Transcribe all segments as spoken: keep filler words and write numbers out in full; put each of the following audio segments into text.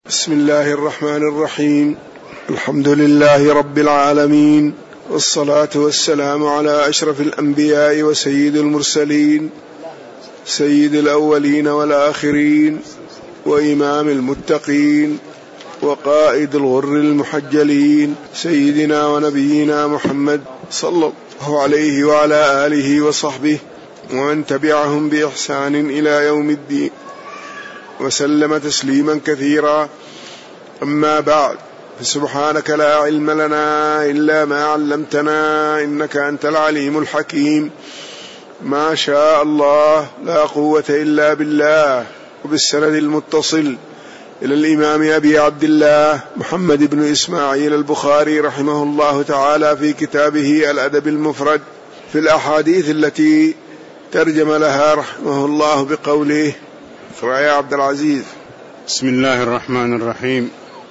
بسم الله الرحمن الرحيم. الحمد لله رب العالمين، والصلاة والسلام على أشرف الأنبياء وسيد المرسلين، سيد الأولين والآخرين، وإمام المتقين، وقائد الغر المحجلين، سيدنا ونبينا محمد صلى الله عليه وعلى آله وصحبه ومن تبعهم بإحسان إلى يوم الدين، وسلم تسليما كثيرا. أما بعد، فسبحانك لا علم لنا إلا ما علمتنا إنك أنت العليم الحكيم. ما شاء الله لا قوة إلا بالله. وبالسند المتصل إلى الإمام أبي عبد الله محمد بن إسماعيل البخاري رحمه الله تعالى في كتابه الأدب المفرد في الأحاديث التي ترجم لها رحمه الله بقوله: اقرأ يا عبد العزيز. بسم الله الرحمن الرحيم.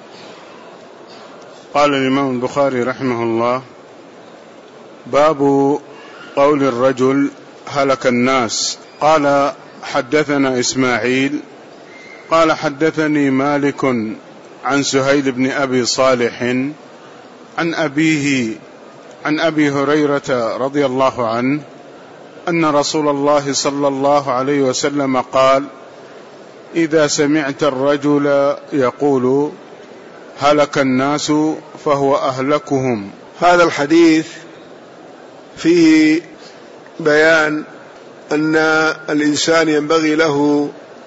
قال الإمام البخاري رحمه الله: باب قول الرجل هلك الناس. قال: حدثنا إسماعيل قال: حدثني مالك عن سهيل بن أبي صالح عن أبيه عن أبي هريرة رضي الله عنه أن رسول الله صلى الله عليه وسلم قال: إذا سمعت الرجل يقول هلك الناس فهو أهلكهم. هذا الحديث فيه بيان أن الإنسان ينبغي له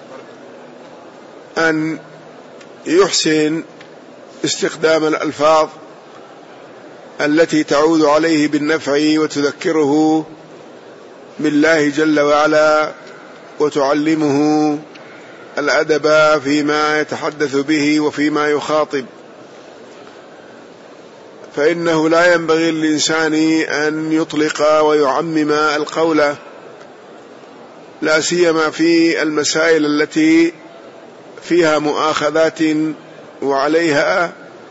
أن يحسن استخدام الألفاظ التي تعود عليه بالنفع وتذكره بالله جل وعلا، وتعلمه الأدب فيما يتحدث به وفيما يخاطب. فإنه لا ينبغي للإنسان أن يطلق ويعمم القول، لا سيما في المسائل التي فيها مؤاخذات وعليها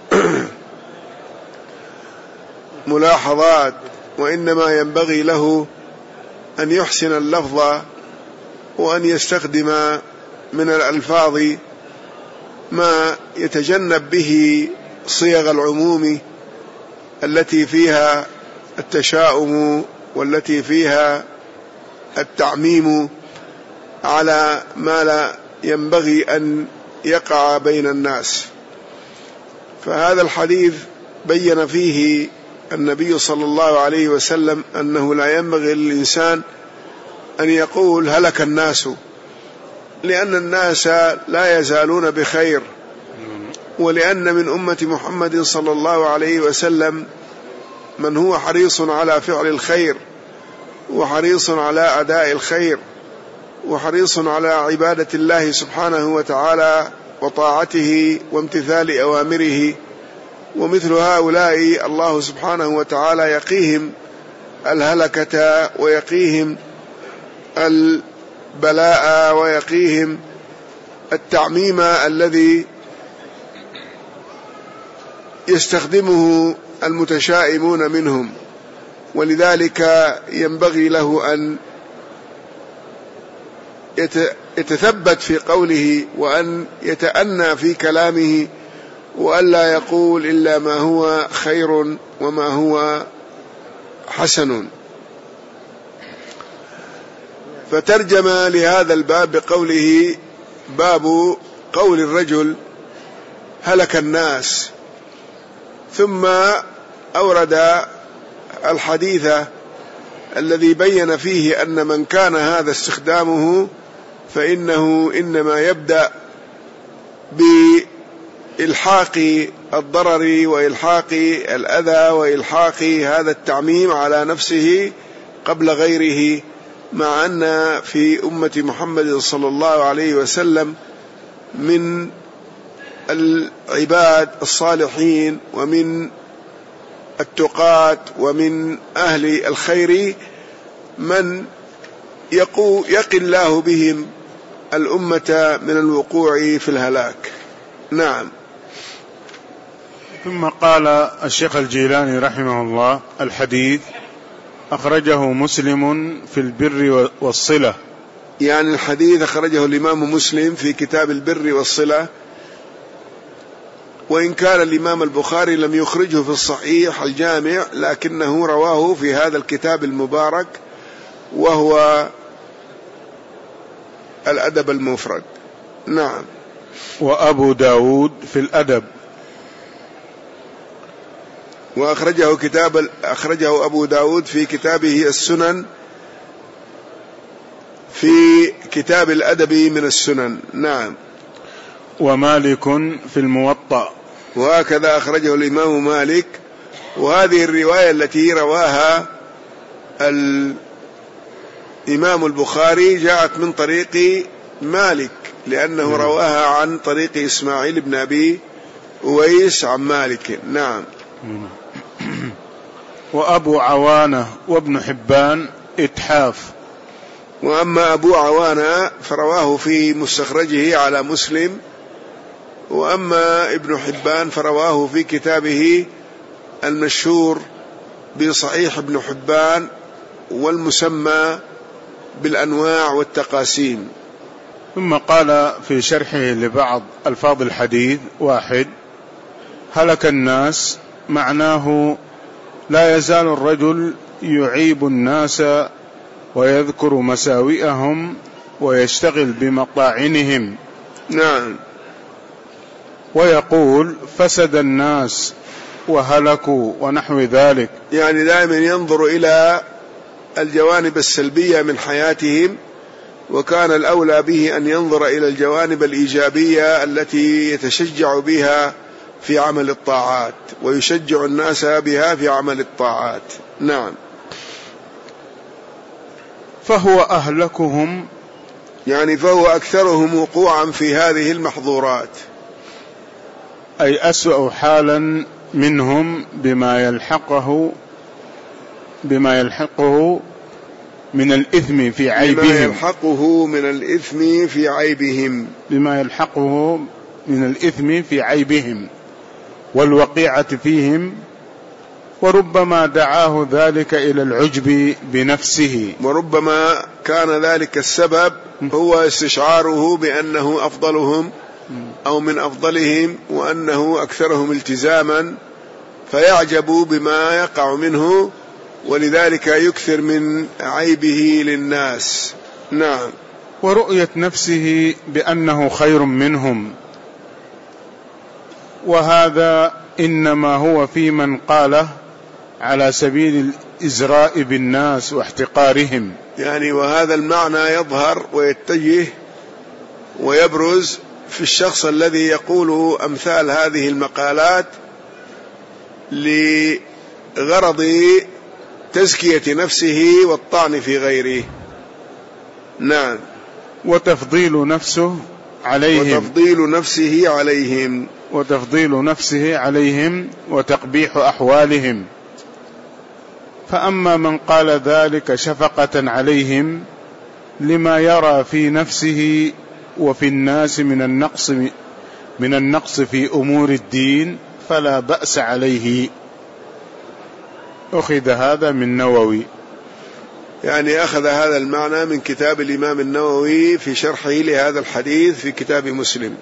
ملاحظات، وإنما ينبغي له أن يحسن اللفظ وأن يستخدم من الألفاظ ما يتجنب به صيغ العموم التي فيها التشاؤم والتي فيها التعميم على ما لا ينبغي أن يقع بين الناس. فهذا الحديث بين فيه النبي صلى الله عليه وسلم أنه لا ينبغي للإنسان أن يقول هلك الناس، لأن الناس لا يزالون بخير، ولأن من أمة محمد صلى الله عليه وسلم من هو حريص على فعل الخير، وحريص على أداء الخير، وحريص على عبادة الله سبحانه وتعالى وطاعته وامتثال أوامره. ومثل هؤلاء الله سبحانه وتعالى يقيهم الهلكة ويقيهم البلاء ويقيهم التعميم الذي يستخدمه المتشائمون منهم. ولذلك ينبغي له أن يتثبت في قوله، وأن يتأنى في كلامه، وأن لا يقول إلا ما هو خير وما هو حسن. فترجم لهذا الباب بقوله: باب قول الرجل هلك الناس، ثم أورد الحديث الذي بين فيه أن من كان هذا استخدامه فإنه إنما يبدأ بإلحاق الضرر وإلحاق الأذى وإلحاق هذا التعميم على نفسه قبل غيره، مع أن في أمة محمد صلى الله عليه وسلم من العباد الصالحين ومن التقاة ومن أهل الخير من يقي الله بهم الأمة من الوقوع في الهلاك. نعم. ثم قال الشيخ الجيلاني رحمه الله: الحديث أخرجه مسلم في البر والصلة. يعني الحديث أخرجه الإمام مسلم في كتاب البر والصلة، وإن كان الإمام البخاري لم يخرجه في الصحيح الجامع، لكنه رواه في هذا الكتاب المبارك وهو الأدب المفرد. نعم. وأبو داود في الأدب، وأخرجه كتاب أخرجه أبو داود في كتابه السنن، في كتاب الأدب من السنن. نعم. ومالك في الموطأ، وهكذا أخرجه الإمام مالك. وهذه الرواية التي رواها الإمام البخاري جاءت من طريق مالك، لأنه رواها عن طريق إسماعيل بن أبي أويس عن مالك. نعم. وأبو عوانة وابن حبان إتحاف. وأما أبو عوانة فرواه في مستخرجه على مسلم، وأما ابن حبان فرواه في كتابه المشهور بصحيح ابن حبان والمسمى بالأنواع والتقاسيم. ثم قال في شرحه لبعض ألفاظ الحديث: واحد، هلك الناس، معناه لا يزال الرجل يعيب الناس ويذكر مساوئهم ويشتغل بمطاعنهم. نعم. ويقول فسد الناس وهلكوا ونحو ذلك، يعني دائما ينظر إلى الجوانب السلبية من حياتهم، وكان الأولى به أن ينظر إلى الجوانب الإيجابية التي يتشجع بها في عمل الطاعات ويشجع الناس بها في عمل الطاعات. نعم. فهو أهلكهم، يعني فهو أكثرهم وقوعا في هذه المحظورات، أي أسوأ حالا منهم بما يلحقه بما يلحقه من الإثم في عيبهم بما يلحقه من الإثم في عيبهم بما يلحقه من الإثم في عيبهم والوقيعة فيهم، وربما دعاه ذلك إلى العجب بنفسه، وربما كان ذلك السبب هو استشعاره بأنه أفضلهم أو من أفضلهم وأنه أكثرهم التزاما، فيعجب بما يقع منه، ولذلك يكثر من عيبه للناس. نعم. ورؤية نفسه بأنه خير منهم، وهذا إنما هو في من قاله على سبيل الإزراء بالناس واحتقارهم. يعني وهذا المعنى يظهر ويتجه ويبرز في الشخص الذي يقول أمثال هذه المقالات لغرض تزكية نفسه والطعن في غيره. نعم. وتفضيل نفسه عليهم وتفضيل نفسه عليهم وتفضيل نفسه عليهم وتقبيح أحوالهم. فأما من قال ذلك شفقة عليهم لما يرى في نفسه وفي الناس من النقص من النقص في أمور الدين فلا بأس عليه. أخذ هذا من نووي، يعني أخذ هذا المعنى من كتاب الإمام النووي في شرحه لهذا الحديث في كتاب مسلم.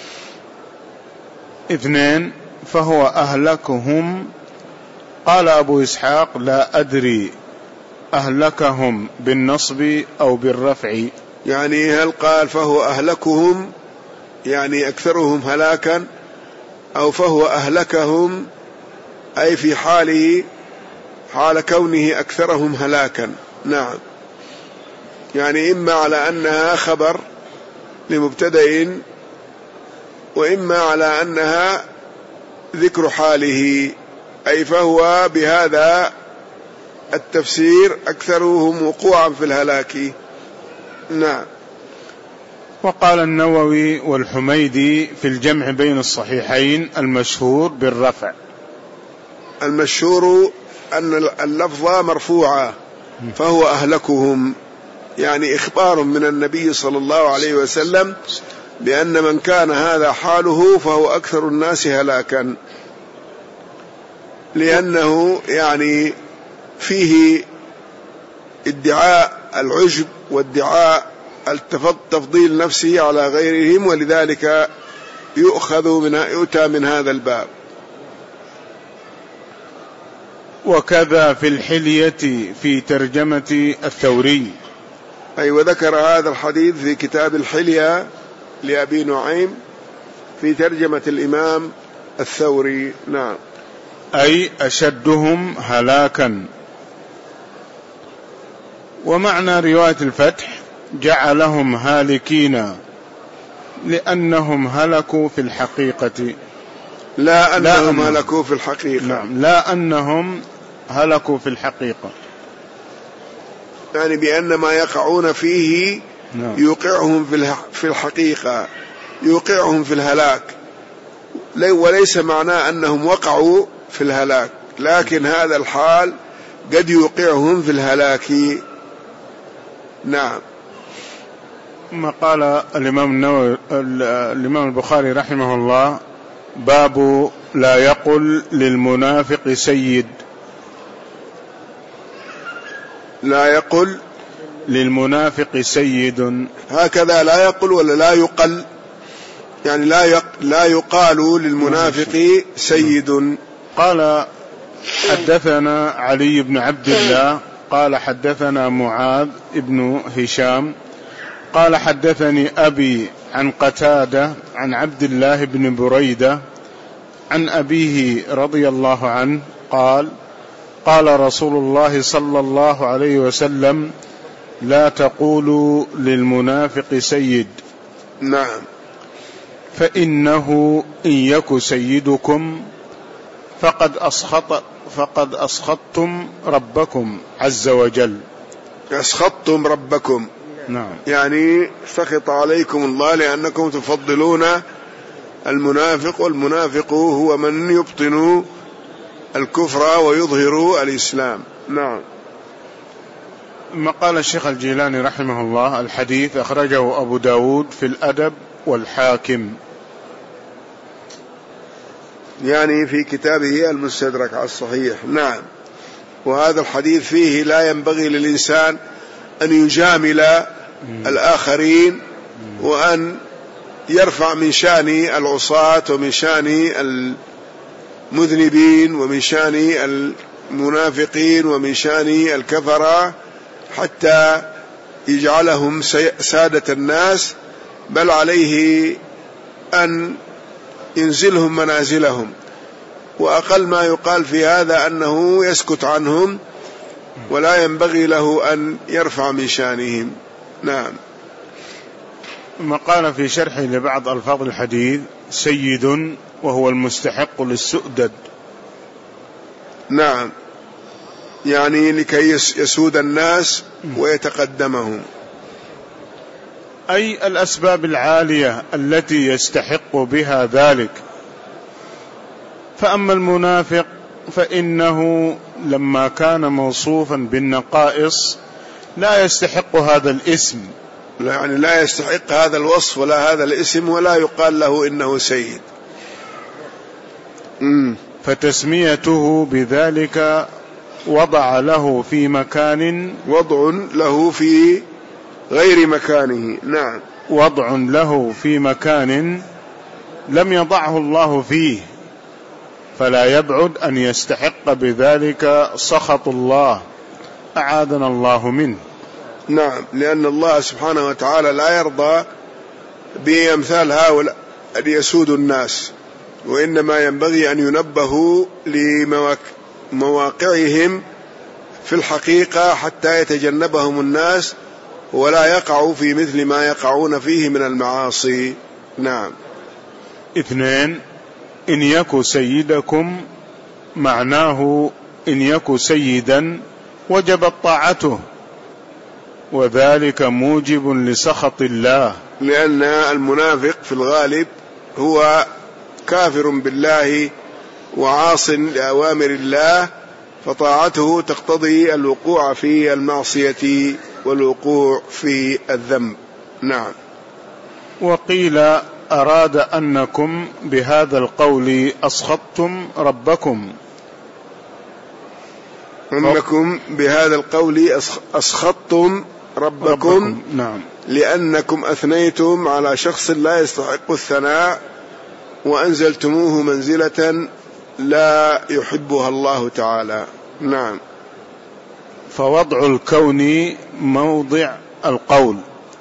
اثنين، فهو أهلكهم. قال أبو إسحاق: لا أدري أهلكهم بالنصب أو بالرفع. يعني هل قال فهو أهلكهم يعني أكثرهم هلاكا، أو فهو أهلكهم أي في حاله حال كونه أكثرهم هلاكا؟ نعم. يعني إما على أنها خبر لمبتدأ، وإما على أنها ذكر حاله، أي فهو بهذا التفسير أكثرهم وقوعا في الهلاك. نعم. وقال النووي والحميدي في الجمع بين الصحيحين: المشهور بالرفع. المشهور أن اللفظ مرفوعة، فهو أهلكهم، يعني إخبار من النبي صلى الله عليه وسلم بأن من كان هذا حاله فهو أكثر الناس هلاكا، لأنه يعني فيه ادعاء العجب وادعاء تفضيل نفسه على غيرهم، ولذلك يؤخذ من يؤتى من هذا الباب. وكذا في الحلية في ترجمة الثوري. أي وذكر هذا الحديث في كتاب الحلية لأبي نعيم في ترجمة الإمام الثوري. نعم. أي أشدهم هلاكا. ومعنى رواية الفتح جعلهم هالكين لأنهم هلكوا في الحقيقة، لا أنهم لا هلكوا في الحقيقة. نعم، لا أنهم هلكوا في الحقيقة، يعني بأن ما يقعون فيه نعم. يوقعهم في الحقيقة، يوقعهم في الهلاك، وليس معناه أنهم وقعوا في الهلاك، لكن هذا الحال قد يوقعهم في الهلاك. نعم. ما قال الإمام النووي الإمام البخاري رحمه الله: باب لا يقل للمنافق سيد. لا يقل للمنافق سيد، هكذا لا يقل ولا لا يقل، يعني لا يق... لا يقال للمنافق سيد. قال حدثنا علي بن عبد الله قال حدثنا معاذ بن هشام قال حدثني أبي عن قتادة عن عبد الله بن بريدة عن أبيه رضي الله عنه قال: قال رسول الله صلى الله عليه وسلم: لا تقولوا للمنافق سيد. نعم. فإنه إن يك سيدكم فقد أسخط فقد أسخطتم ربكم عز وجل. أسخطتم ربكم، نعم، يعني سخط عليكم الله لأنكم تفضلون المنافق، والمنافق هو من يبطن الكفر ويظهر الإسلام. نعم. ما قال الشيخ الجيلاني رحمه الله: الحديث أخرجه أبو داود في الأدب والحاكم، يعني في كتابه المستدرك على الصحيح. نعم. وهذا الحديث فيه لا ينبغي للإنسان أن يجامل الآخرين وأن يرفع من شان العصاة ومن شان المذنبين ومن شان المنافقين ومن شان الكفرة حتى يجعلهم سادة الناس، بل عليه أن ينزلهم منازلهم، وأقل ما يقال في هذا أنه يسكت عنهم ولا ينبغي له أن يرفع من شانهم. نعم. ما قال في شرحه لبعض ألفاظ الحديث: سيد وهو المستحق للسؤدد. نعم، يعني لكي يسود الناس ويتقدمهم، أي الأسباب العالية التي يستحق بها ذلك. فأما المنافق فإنه لما كان موصوفا بالنقائص لا يستحق هذا الاسم، يعني لا يستحق هذا الوصف ولا هذا الاسم، ولا يقال له إنه سيد. م. فتسميته بذلك وضع له في مكان وضع له في غير مكانه. نعم. وضع له في مكان لم يضعه الله فيه، فلا يبعد أن يستحق بذلك سخط الله، أعاذنا الله منه. نعم، لأن الله سبحانه وتعالى لا يرضى بأمثال هؤلاء أن يسودوا الناس، وإنما ينبغي أن ينبهوا لمواقعهم في الحقيقة حتى يتجنبهم الناس ولا يقعوا في مثل ما يقعون فيه من المعاصي. نعم. اثنين: إن يك سيدكم معناه إن يك سيدا وجبت طاعته، وذلك موجب لسخط الله، لأن المنافق في الغالب هو كافر بالله وعاص لأوامر الله، فطاعته تقتضي الوقوع في المعصية والوقوع في الذنب. نعم. وقيل أراد أنكم بهذا القول أسخطتم ربكم، أنكم بهذا القول أسخطتم ربكم, ربكم. نعم. لأنكم أثنيتم على شخص لا يستحق الثناء وأنزلتموه منزلة لا يحبها الله تعالى. نعم. فوضع الكون موضع القول.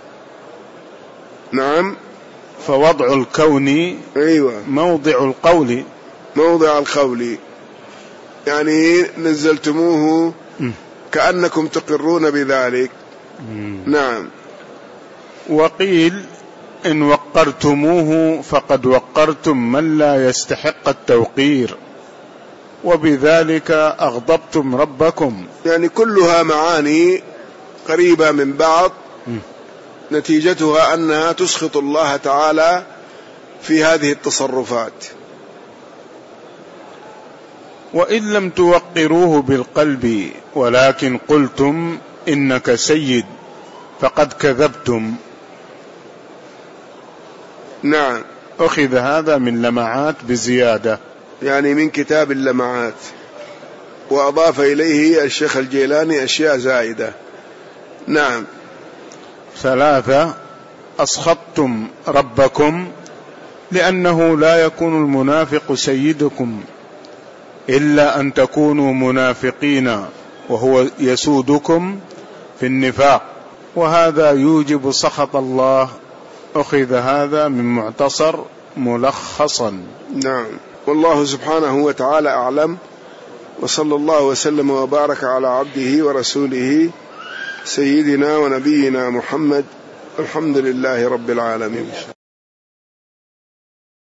نعم. فوضع الكون أيوة موضع القول. موضع القول يعني نزلتموه كأنكم تقرون بذلك. نعم. وقيل إن وقرتموه فقد وقرتم من لا يستحق التوقير، وبذلك أغضبتم ربكم. يعني كلها معاني قريبة من بعض، نتيجتها أنها تسخط الله تعالى في هذه التصرفات. وإن لم توقروه بالقلب ولكن قلتم إنك سيد فقد كذبتم. نعم. أخذ هذا من لمعات بزيادة، يعني من كتاب اللمعات، وأضاف إليه الشيخ الجيلاني أشياء زائدة. نعم. ثلاثة: أسخطتم ربكم لأنه لا يكون المنافق سيدكم إلا أن تكونوا منافقين وهو يسودكم في النفاق، وهذا يوجب سخط الله. أخذ هذا من معتصر ملخصا. نعم. والله سبحانه وتعالى أعلم، وصلى الله وسلم وبارك على عبده ورسوله سيدنا ونبينا محمد. الحمد لله رب العالمين.